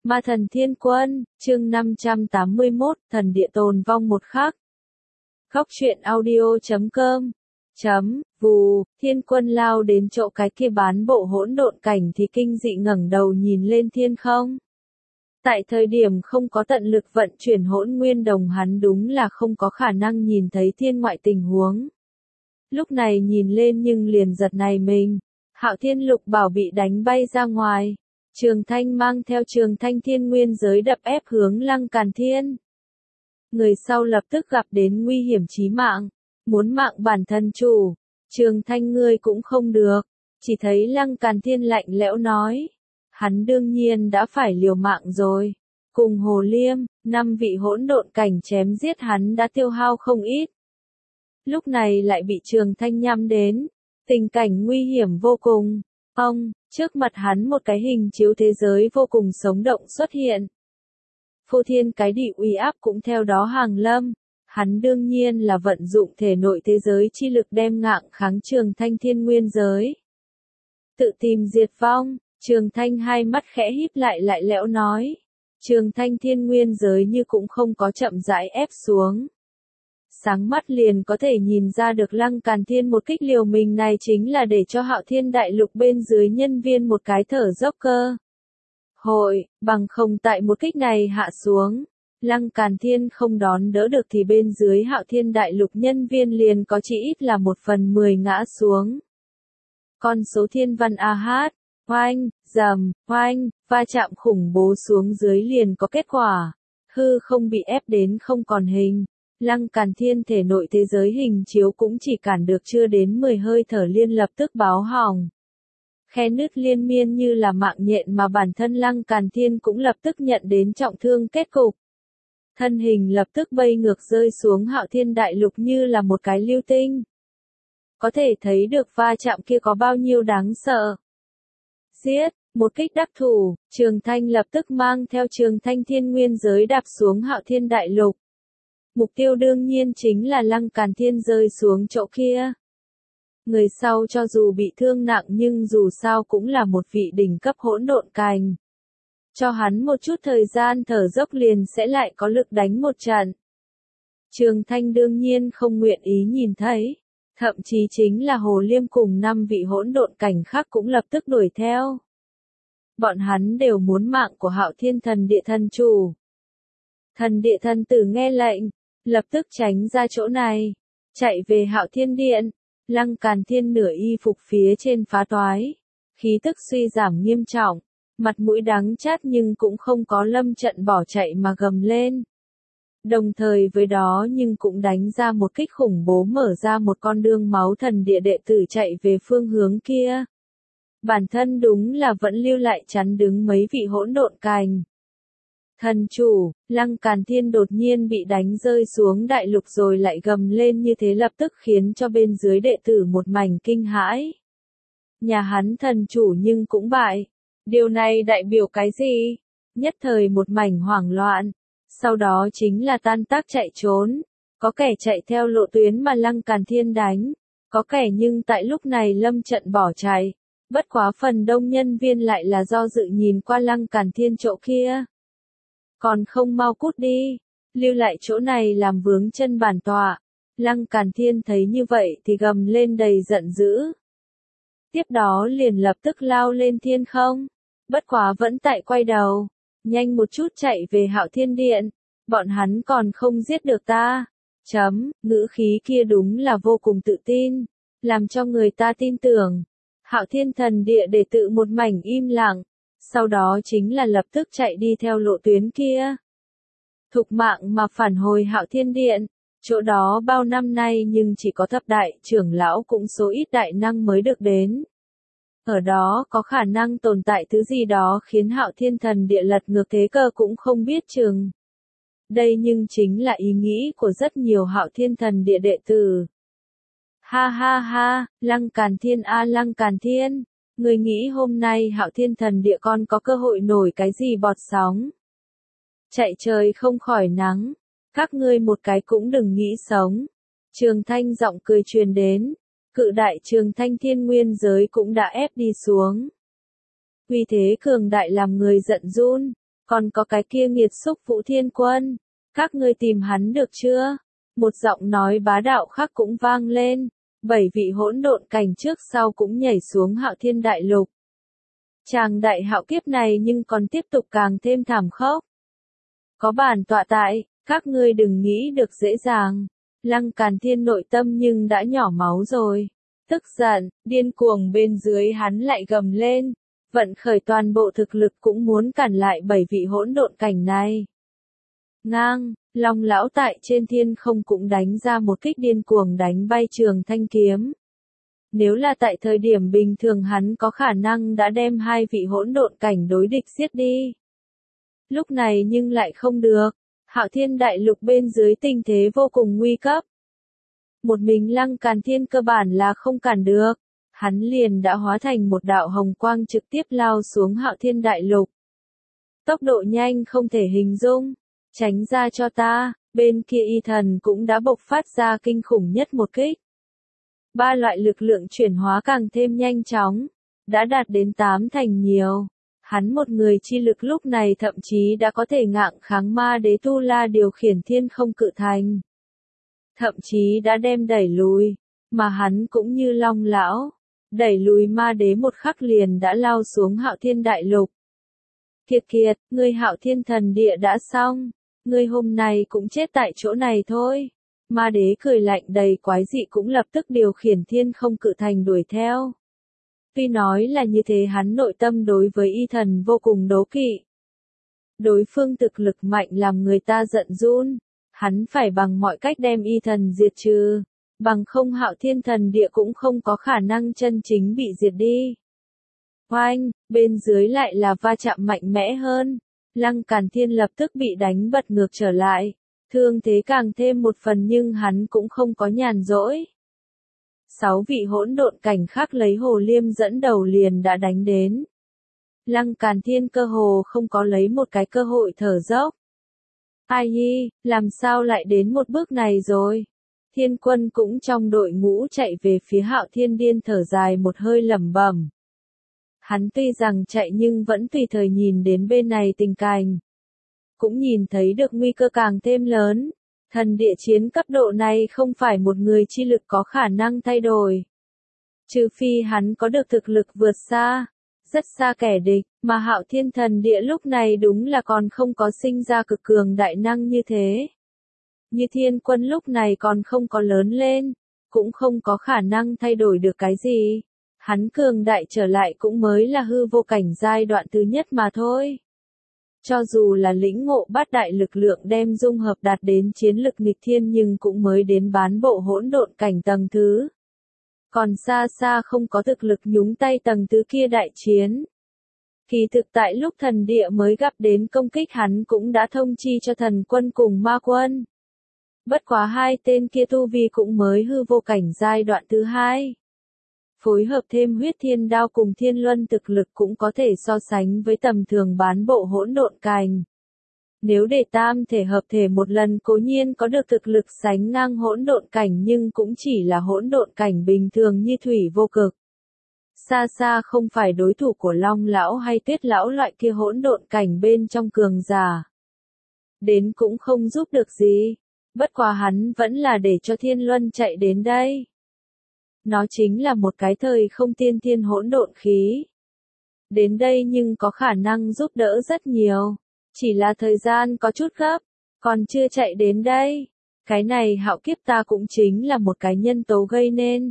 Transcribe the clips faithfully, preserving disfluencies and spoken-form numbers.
Ma thần thiên quân, chương năm trăm tám mươi mốt, thần địa tồn vong một khắc. Góc truyện audio chấm com chấm, vù, thiên quân lao đến chỗ cái kia bán bộ hỗn độn cảnh thì kinh dị ngẩng đầu nhìn lên thiên không. Tại thời điểm không có tận lực vận chuyển hỗn nguyên đồng hắn đúng là không có khả năng nhìn thấy thiên ngoại tình huống. Lúc này nhìn lên nhưng liền giật này mình, Hạo Thiên Lục Bảo bị đánh bay ra ngoài. Trường Thanh mang theo Trường Thanh thiên nguyên giới đập ép hướng Lăng Càn Thiên. Người sau lập tức gặp đến nguy hiểm chí mạng, muốn mạng bản thân chủ. Trường Thanh ngươi cũng không được, chỉ thấy Lăng Càn Thiên lạnh lẽo nói. Hắn đương nhiên đã phải liều mạng rồi. Cùng Hồ Liêm, năm vị hỗn độn cảnh chém giết hắn đã tiêu hao không ít. Lúc này lại bị Trường Thanh nhắm đến, tình cảnh nguy hiểm vô cùng. Ông, trước mặt hắn một cái hình chiếu thế giới vô cùng sống động xuất hiện. Phô thiên cái địa uy áp cũng theo đó hàng lâm. Hắn đương nhiên là vận dụng thể nội thế giới chi lực đem ngạng kháng Trường Thanh thiên nguyên giới. Tự tìm diệt vong, Trường Thanh hai mắt khẽ híp lại lại lẽo nói. Trường Thanh thiên nguyên giới như cũng không có chậm rãi ép xuống. Sáng mắt liền có thể nhìn ra được Lăng Càn Thiên một kích liều mình này chính là để cho Hạo Thiên Đại Lục bên dưới nhân viên một cái thở dốc cơ. Hội, bằng không tại một kích này hạ xuống, Lăng Càn Thiên không đón đỡ được thì bên dưới Hạo Thiên Đại Lục nhân viên liền có chỉ ít là một phần mười ngã xuống. Con số thiên văn a hát, oanh, dầm, oanh, va chạm khủng bố xuống dưới liền có kết quả. Hư không bị ép đến không còn hình. Lăng Càn Thiên thể nội thế giới hình chiếu cũng chỉ cản được chưa đến mười hơi thở liên lập tức báo hỏng. Khe nứt liên miên như là mạng nhện mà bản thân Lăng Càn Thiên cũng lập tức nhận đến trọng thương kết cục. Thân hình lập tức bay ngược rơi xuống Hạo Thiên Đại Lục như là một cái lưu tinh. Có thể thấy được va chạm kia có bao nhiêu đáng sợ. Giết, một kích đắc thủ, Trường Thanh lập tức mang theo Trường Thanh thiên nguyên giới đạp xuống Hạo Thiên Đại Lục. Mục tiêu đương nhiên chính là Lăng Càn Thiên rơi xuống chỗ kia. Người sau cho dù bị thương nặng nhưng dù sao cũng là một vị đỉnh cấp hỗn độn cảnh. Cho hắn một chút thời gian thở dốc liền sẽ lại có lực đánh một trận. Trường Thanh đương nhiên không nguyện ý nhìn thấy. Thậm chí chính là Hồ Liêm cùng năm vị hỗn độn cảnh khác cũng lập tức đuổi theo. Bọn hắn đều muốn mạng của Hạo Thiên thần địa thần chủ. Thần địa thần tử nghe lệnh, lập tức tránh ra chỗ này, chạy về Hạo Thiên Điện. Lăng Càn Thiên nửa y phục phía trên phá toái, khí tức suy giảm nghiêm trọng, mặt mũi đắng chát nhưng cũng không có lâm trận bỏ chạy mà gầm lên. Đồng thời với đó nhưng cũng đánh ra một kích khủng bố mở ra một con đường máu thần địa đệ tử chạy về phương hướng kia. Bản thân đúng là vẫn lưu lại chắn đứng mấy vị hỗn độn cảnh. Thần chủ, Lăng Càn Thiên đột nhiên bị đánh rơi xuống đại lục rồi lại gầm lên như thế lập tức khiến cho bên dưới đệ tử một mảnh kinh hãi. Nhà hắn thần chủ nhưng cũng bại. Điều này đại biểu cái gì? Nhất thời một mảnh hoảng loạn. Sau đó chính là tan tác chạy trốn. Có kẻ chạy theo lộ tuyến mà Lăng Càn Thiên đánh. Có kẻ nhưng tại lúc này lâm trận bỏ chạy. Bất quá phần đông nhân viên lại là do dự nhìn qua Lăng Càn Thiên chỗ kia. Còn không mau cút đi, lưu lại chỗ này làm vướng chân bản tọa. Lăng Càn Thiên thấy như vậy thì gầm lên đầy giận dữ. Tiếp đó liền lập tức lao lên thiên không. Bất quá vẫn tại quay đầu, nhanh một chút chạy về Hạo Thiên Điện. Bọn hắn còn không giết được ta. Chấm, ngữ khí kia đúng là vô cùng tự tin, làm cho người ta tin tưởng. Hạo Thiên thần địa để tự một mảnh im lặng. Sau đó chính là lập tức chạy đi theo lộ tuyến kia. Thục mạng mà phản hồi Hạo Thiên Điện, chỗ đó bao năm nay nhưng chỉ có thập đại trưởng lão cũng số ít đại năng mới được đến. Ở đó có khả năng tồn tại thứ gì đó khiến Hạo Thiên thần địa lật ngược thế cờ cũng không biết chừng. Đây nhưng chính là ý nghĩ của rất nhiều Hạo Thiên thần địa đệ tử. Ha ha ha, Lăng Càn Thiên a à, Lăng Càn Thiên. Người nghĩ hôm nay Hạo Thiên thần địa con có cơ hội nổi cái gì bọt sóng. Chạy trời không khỏi nắng. Các ngươi một cái cũng đừng nghĩ sống. Trường Thanh giọng cười truyền đến. Cự đại Trường Thanh thiên nguyên giới cũng đã ép đi xuống. Uy thế cường đại làm người giận run. Còn có cái kia nghiệt xúc Vũ Thiên Quân, các ngươi tìm hắn được chưa? Một giọng nói bá đạo khác cũng vang lên, bảy vị hỗn độn cảnh trước sau cũng nhảy xuống Hạo Thiên Đại Lục. Chàng đại hạo kiếp này nhưng còn tiếp tục càng thêm thảm khốc. Có bản tọa tại, các ngươi đừng nghĩ được dễ dàng. Lăng Càn Thiên nội tâm nhưng đã nhỏ máu rồi. Tức giận, điên cuồng bên dưới hắn lại gầm lên, vận khởi toàn bộ thực lực cũng muốn cản lại bảy vị hỗn độn cảnh này. Ngang, Long lão tại trên thiên không cũng đánh ra một kích điên cuồng đánh bay Trường Thanh kiếm. Nếu là tại thời điểm bình thường hắn có khả năng đã đem hai vị hỗn độn cảnh đối địch giết đi. Lúc này nhưng lại không được, Hạo Thiên Đại Lục bên dưới tình thế vô cùng nguy cấp. Một mình Lăng Càn Thiên cơ bản là không cản được, hắn liền đã hóa thành một đạo hồng quang trực tiếp lao xuống Hạo Thiên Đại Lục. Tốc độ nhanh không thể hình dung, tránh ra cho ta, bên kia y thần cũng đã bộc phát ra kinh khủng nhất một kích. Ba loại lực lượng chuyển hóa càng thêm nhanh chóng, đã đạt đến tám thành nhiều. Hắn một người chi lực lúc này thậm chí đã có thể ngạng kháng ma đế Tu La điều khiển thiên không cự thành. Thậm chí đã đem đẩy lùi, mà hắn cũng như Long lão, đẩy lùi ma đế một khắc liền đã lao xuống Hạo Thiên Đại Lục. Kiệt kiệt, ngươi Hạo Thiên Thần Địa đã xong, ngươi hôm nay cũng chết tại chỗ này thôi. Ma đế cười lạnh đầy quái dị cũng lập tức điều khiển thiên không cự thành đuổi theo. Tuy nói là như thế hắn nội tâm đối với y thần vô cùng đố kỵ. Đối phương thực lực mạnh làm người ta giận run, hắn phải bằng mọi cách đem y thần diệt trừ, bằng không Hạo Thiên Thần Địa cũng không có khả năng chân chính bị diệt đi. Oanh, bên dưới lại là va chạm mạnh mẽ hơn, Lăng Càn Thiên lập tức bị đánh bật ngược trở lại, thương thế càng thêm một phần nhưng hắn cũng không có nhàn rỗi. Sáu vị hỗn độn cảnh khác lấy Hồ Liêm dẫn đầu liền đã đánh đến. Lăng Càn Thiên cơ hồ không có lấy một cái cơ hội thở dốc. Ai nhi, làm sao lại đến một bước này rồi? Thiên Quân cũng trong đội ngũ chạy về phía Hạo Thiên Điên thở dài một hơi lẩm bẩm. Hắn tuy rằng chạy nhưng vẫn tùy thời nhìn đến bên này tình cảnh. Cũng nhìn thấy được nguy cơ càng thêm lớn. Thần địa chiến cấp độ này không phải một người chi lực có khả năng thay đổi. Trừ phi hắn có được thực lực vượt xa, rất xa kẻ địch, mà Hạo Thiên Thần Địa lúc này đúng là còn không có sinh ra cực cường đại năng như thế. Như Thiên Quân lúc này còn không có lớn lên, cũng không có khả năng thay đổi được cái gì. Hắn cường đại trở lại cũng mới là hư vô cảnh giai đoạn thứ nhất mà thôi. Cho dù là lĩnh ngộ bát đại lực lượng đem dung hợp đạt đến chiến lực nghịch thiên nhưng cũng mới đến bán bộ hỗn độn cảnh tầng thứ. Còn xa xa không có thực lực nhúng tay tầng thứ kia đại chiến. Kỳ thực tại lúc thần địa mới gặp đến công kích hắn cũng đã thông chi cho thần quân cùng ma quân. Bất quá hai tên kia tu vi cũng mới hư vô cảnh giai đoạn thứ hai. Phối hợp thêm huyết thiên đao cùng thiên luân thực lực cũng có thể so sánh với tầm thường bán bộ hỗn độn cảnh. Nếu để tam thể hợp thể một lần cố nhiên có được thực lực sánh ngang hỗn độn cảnh nhưng cũng chỉ là hỗn độn cảnh bình thường như thủy vô cực. Xa xa không phải đối thủ của Long lão hay Tuyết lão loại kia hỗn độn cảnh bên trong cường giả. Đến cũng không giúp được gì, bất quá hắn vẫn là để cho thiên luân chạy đến đây. Nó chính là một cái thời không tiên thiên hỗn độn khí. Đến đây nhưng có khả năng giúp đỡ rất nhiều. Chỉ là thời gian có chút gấp, còn chưa chạy đến đây. Cái này hạo kiếp ta cũng chính là một cái nhân tố gây nên.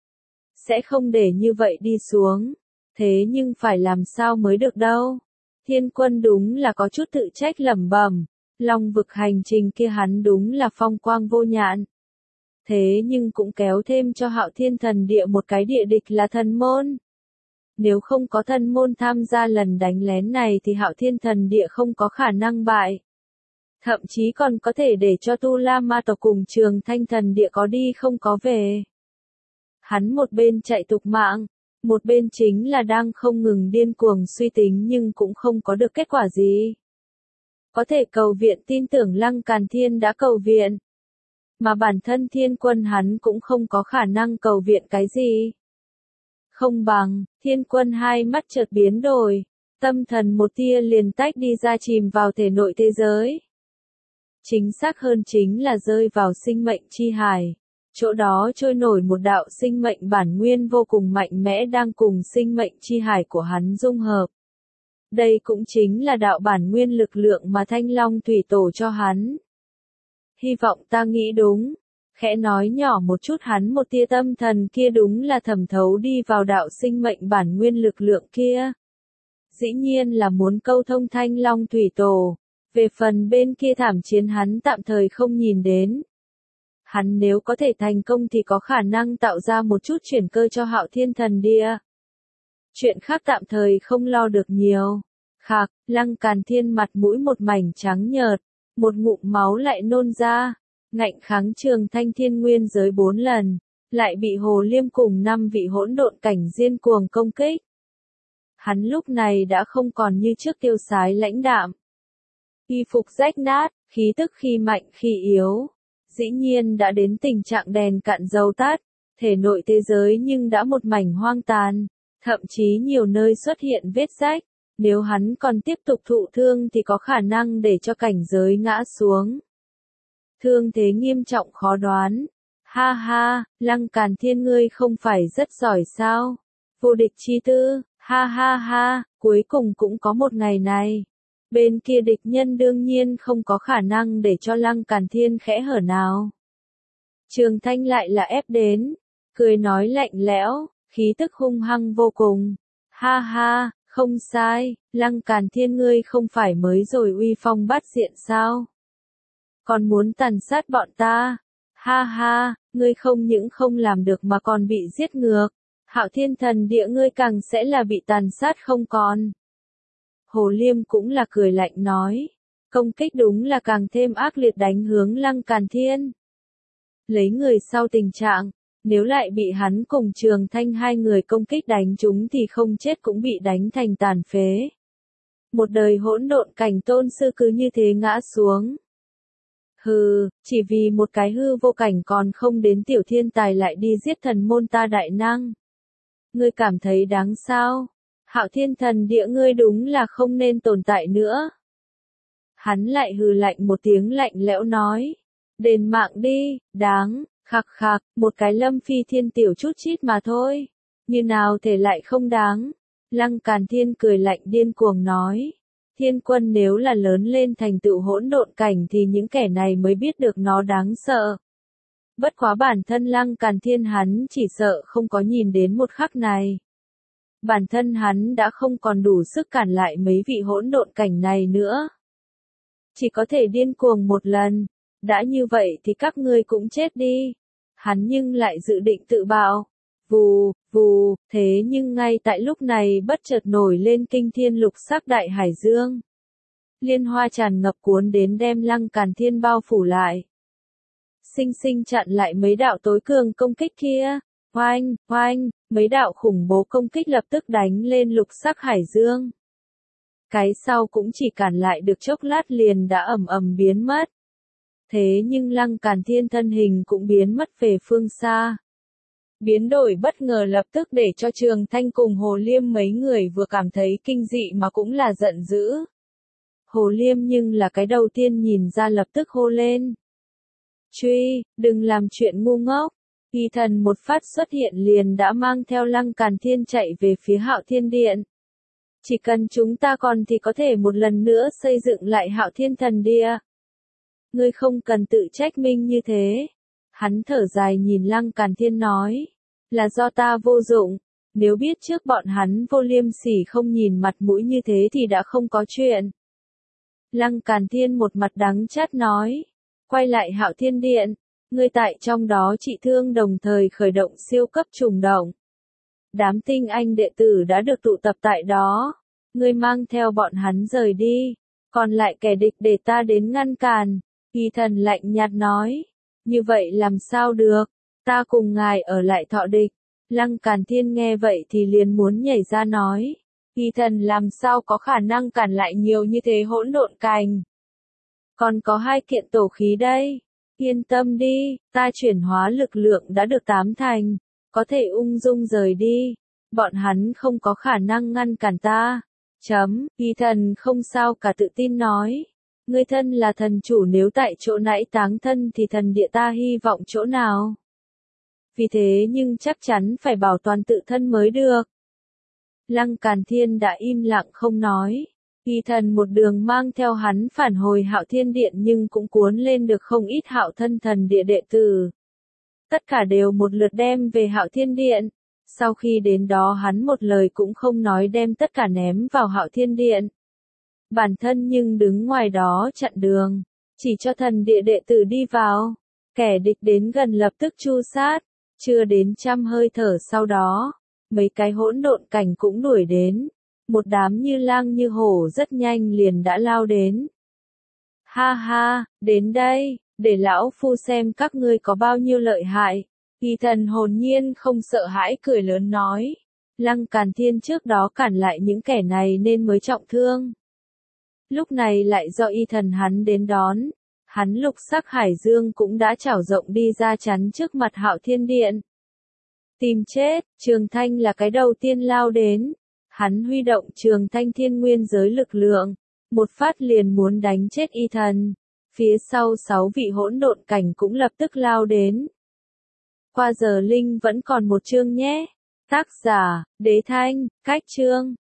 Sẽ không để như vậy đi xuống. Thế nhưng phải làm sao mới được đâu. Thiên Quân đúng là có chút tự trách lẩm bẩm. Long vực hành trình kia hắn đúng là phong quang vô nhạn. Thế nhưng cũng kéo thêm cho Hạo Thiên Thần Địa một cái địa địch là thần môn. Nếu không có thần môn tham gia lần đánh lén này thì Hạo Thiên Thần Địa không có khả năng bại. Thậm chí còn có thể để cho Tu La Ma tộc cùng Trường Thanh Thần Địa có đi không có về. Hắn một bên chạy tục mạng, một bên chính là đang không ngừng điên cuồng suy tính nhưng cũng không có được kết quả gì. Có thể cầu viện tin tưởng Lăng Càn Thiên đã cầu viện. Mà bản thân Thiên Quân hắn cũng không có khả năng cầu viện cái gì. Không bằng, Thiên Quân hai mắt chợt biến đổi. tâm thần một tia liền tách đi ra chìm vào thể nội thế giới. Chính xác hơn chính là rơi vào sinh mệnh chi hải. Chỗ đó trôi nổi một đạo sinh mệnh bản nguyên vô cùng mạnh mẽ đang cùng sinh mệnh chi hải của hắn dung hợp. Đây cũng chính là đạo bản nguyên lực lượng mà Thanh Long Thủy Tổ cho hắn. Hy vọng ta nghĩ đúng. Khẽ nói nhỏ một chút hắn một tia tâm thần kia đúng là thẩm thấu đi vào đạo sinh mệnh bản nguyên lực lượng kia. Dĩ nhiên là muốn câu thông Thanh Long Thủy Tổ. Về phần bên kia thảm chiến hắn tạm thời không nhìn đến. Hắn nếu có thể thành công thì có khả năng tạo ra một chút chuyển cơ cho Hạo Thiên Thần Địa. Chuyện khác tạm thời không lo được nhiều. Khạc, Lăng Càn Thiên mặt mũi một mảnh trắng nhợt, một ngụm máu lại nôn ra, ngạnh kháng Trường Thanh Thiên Nguyên giới bốn lần, lại bị Hồ Liêm cùng năm vị hỗn độn cảnh điên cuồng công kích. Hắn lúc này đã không còn như trước tiêu sái lãnh đạm. Y phục rách nát, khí tức khi mạnh khi yếu. Dĩ nhiên đã đến tình trạng đèn cạn dầu tắt, thể nội thế giới nhưng đã một mảnh hoang tàn, thậm chí nhiều nơi xuất hiện vết rách, nếu hắn còn tiếp tục thụ thương thì có khả năng để cho cảnh giới ngã xuống. Thương thế nghiêm trọng khó đoán. Ha ha, Lăng Càn Thiên ngươi không phải rất giỏi sao? Vô địch chi tư, ha ha ha, cuối cùng cũng có một ngày này. Bên kia địch nhân đương nhiên không có khả năng để cho Lăng Càn Thiên khẽ hở nào. Trường Thanh lại là ép đến, cười nói lạnh lẽo, khí tức hung hăng vô cùng. Ha ha, không sai, Lăng Càn Thiên ngươi không phải mới rồi uy phong bát diện sao? Còn muốn tàn sát bọn ta? Ha ha, ngươi không những không làm được mà còn bị giết ngược. Hạo Thiên Thần Địa ngươi càng sẽ là bị tàn sát không còn. Hồ Liêm cũng là cười lạnh nói. Công kích đúng là càng thêm ác liệt đánh hướng Lăng Càn Thiên. Lấy người sau tình trạng, nếu lại bị hắn cùng Trường Thanh hai người công kích đánh chúng thì không chết cũng bị đánh thành tàn phế. Một đời hỗn độn cảnh tôn sư cứ như thế ngã xuống. Hừ, chỉ vì một cái hư vô cảnh còn không đến tiểu thiên tài lại đi giết thần môn ta đại năng. Ngươi cảm thấy đáng sao? Hạo Thiên Thần Địa ngươi đúng là không nên tồn tại nữa. Hắn lại hừ lạnh một tiếng lạnh lẽo nói. Đền mạng đi, đáng, khạc khạc, một cái Lâm Phi Thiên tiểu chút chít mà thôi. Như nào thể lại không đáng. Lăng Càn Thiên cười lạnh điên cuồng nói. Thiên Quân nếu là lớn lên thành tựu hỗn độn cảnh thì những kẻ này mới biết được nó đáng sợ. Bất quá bản thân Lăng Càn Thiên hắn chỉ sợ không có nhìn đến một khắc này. Bản thân hắn đã không còn đủ sức cản lại mấy vị hỗn độn cảnh này nữa. Chỉ có thể điên cuồng một lần, đã như vậy thì các ngươi cũng chết đi. Hắn nhưng lại dự định tự bạo. Vù, vù, thế nhưng ngay tại lúc này bất chợt nổi lên kinh thiên lục sắc đại hải dương. Liên hoa tràn ngập cuốn đến đem Lăng Càn Thiên bao phủ lại. Sinh sinh chặn lại mấy đạo tối cường công kích kia. Oanh, oanh, mấy đạo khủng bố công kích lập tức đánh lên lục sắc hải dương. Cái sau cũng chỉ cản lại được chốc lát liền đã ầm ầm biến mất. Thế nhưng Lăng Càn Thiên thân hình cũng biến mất về phương xa. Biến đổi bất ngờ lập tức để cho Trường Thanh cùng Hồ Liêm mấy người vừa cảm thấy kinh dị mà cũng là giận dữ. Hồ Liêm nhưng là cái đầu tiên nhìn ra lập tức hô lên. Truy, đừng làm chuyện ngu ngốc. Y thần một phát xuất hiện liền đã mang theo Lăng Càn Thiên chạy về phía Hạo Thiên Điện. Chỉ cần chúng ta còn thì có thể một lần nữa xây dựng lại Hạo Thiên Thần Địa. Ngươi không cần tự trách mình như thế. Hắn thở dài nhìn Lăng Càn Thiên nói. Là do ta vô dụng. Nếu biết trước bọn hắn vô liêm sỉ không nhìn mặt mũi như thế thì đã không có chuyện. Lăng Càn Thiên một mặt đắng chát nói. Quay lại Hạo Thiên Điện. Ngươi tại trong đó trị thương đồng thời khởi động siêu cấp trùng động. Đám tinh anh đệ tử đã được tụ tập tại đó. Ngươi mang theo bọn hắn rời đi. Còn lại kẻ địch để ta đến ngăn cản. Y thần lạnh nhạt nói. Như vậy làm sao được. Ta cùng ngài ở lại thọ địch. Lăng Càn Thiên nghe vậy thì liền muốn nhảy ra nói. Y thần làm sao có khả năng cản lại nhiều như thế hỗn độn cảnh. Còn có hai kiện tổ khí đây. Yên tâm đi, ta chuyển hóa lực lượng đã được tám thành, có thể ung dung rời đi. Bọn hắn không có khả năng ngăn cản ta. Chấm, y thần không sao cả tự tin nói. Ngươi thân là thần chủ, nếu tại chỗ nãy táng thân thì thần địa ta hy vọng chỗ nào? Vì thế nhưng chắc chắn phải bảo toàn tự thân mới được. Lăng Càn Thiên đã im lặng không nói. Y thần một đường mang theo hắn phản hồi Hạo Thiên Điện nhưng cũng cuốn lên được không ít Hạo Thân Thần Địa đệ tử. Tất cả đều một lượt đem về Hạo Thiên Điện. Sau khi đến đó hắn một lời cũng không nói đem tất cả ném vào Hạo Thiên Điện. Bản thân nhưng đứng ngoài đó chặn đường, chỉ cho thần địa đệ tử đi vào. Kẻ địch đến gần lập tức tru sát, chưa đến trăm hơi thở sau đó, mấy cái hỗn độn cảnh cũng đuổi đến. Một đám như lang như hổ rất nhanh liền đã lao đến. Ha ha, đến đây, để lão phu xem các ngươi có bao nhiêu lợi hại. Y thần hồn nhiên không sợ hãi cười lớn nói. Lăng Càn Thiên trước đó cản lại những kẻ này nên mới trọng thương. Lúc này lại do y thần hắn đến đón. Hắn lục sắc hải dương cũng đã trảo rộng đi ra chắn trước mặt Hạo Thiên Điện. Tìm chết, Trường Thanh là cái đầu tiên lao đến. Hắn huy động Trường Thanh thiên nguyên giới lực lượng. Một phát liền muốn đánh chết y thần. Phía sau sáu vị hỗn độn cảnh cũng lập tức lao đến. Qua giờ linh vẫn còn một chương nhé. Tác giả, Đế Thanh, cách chương.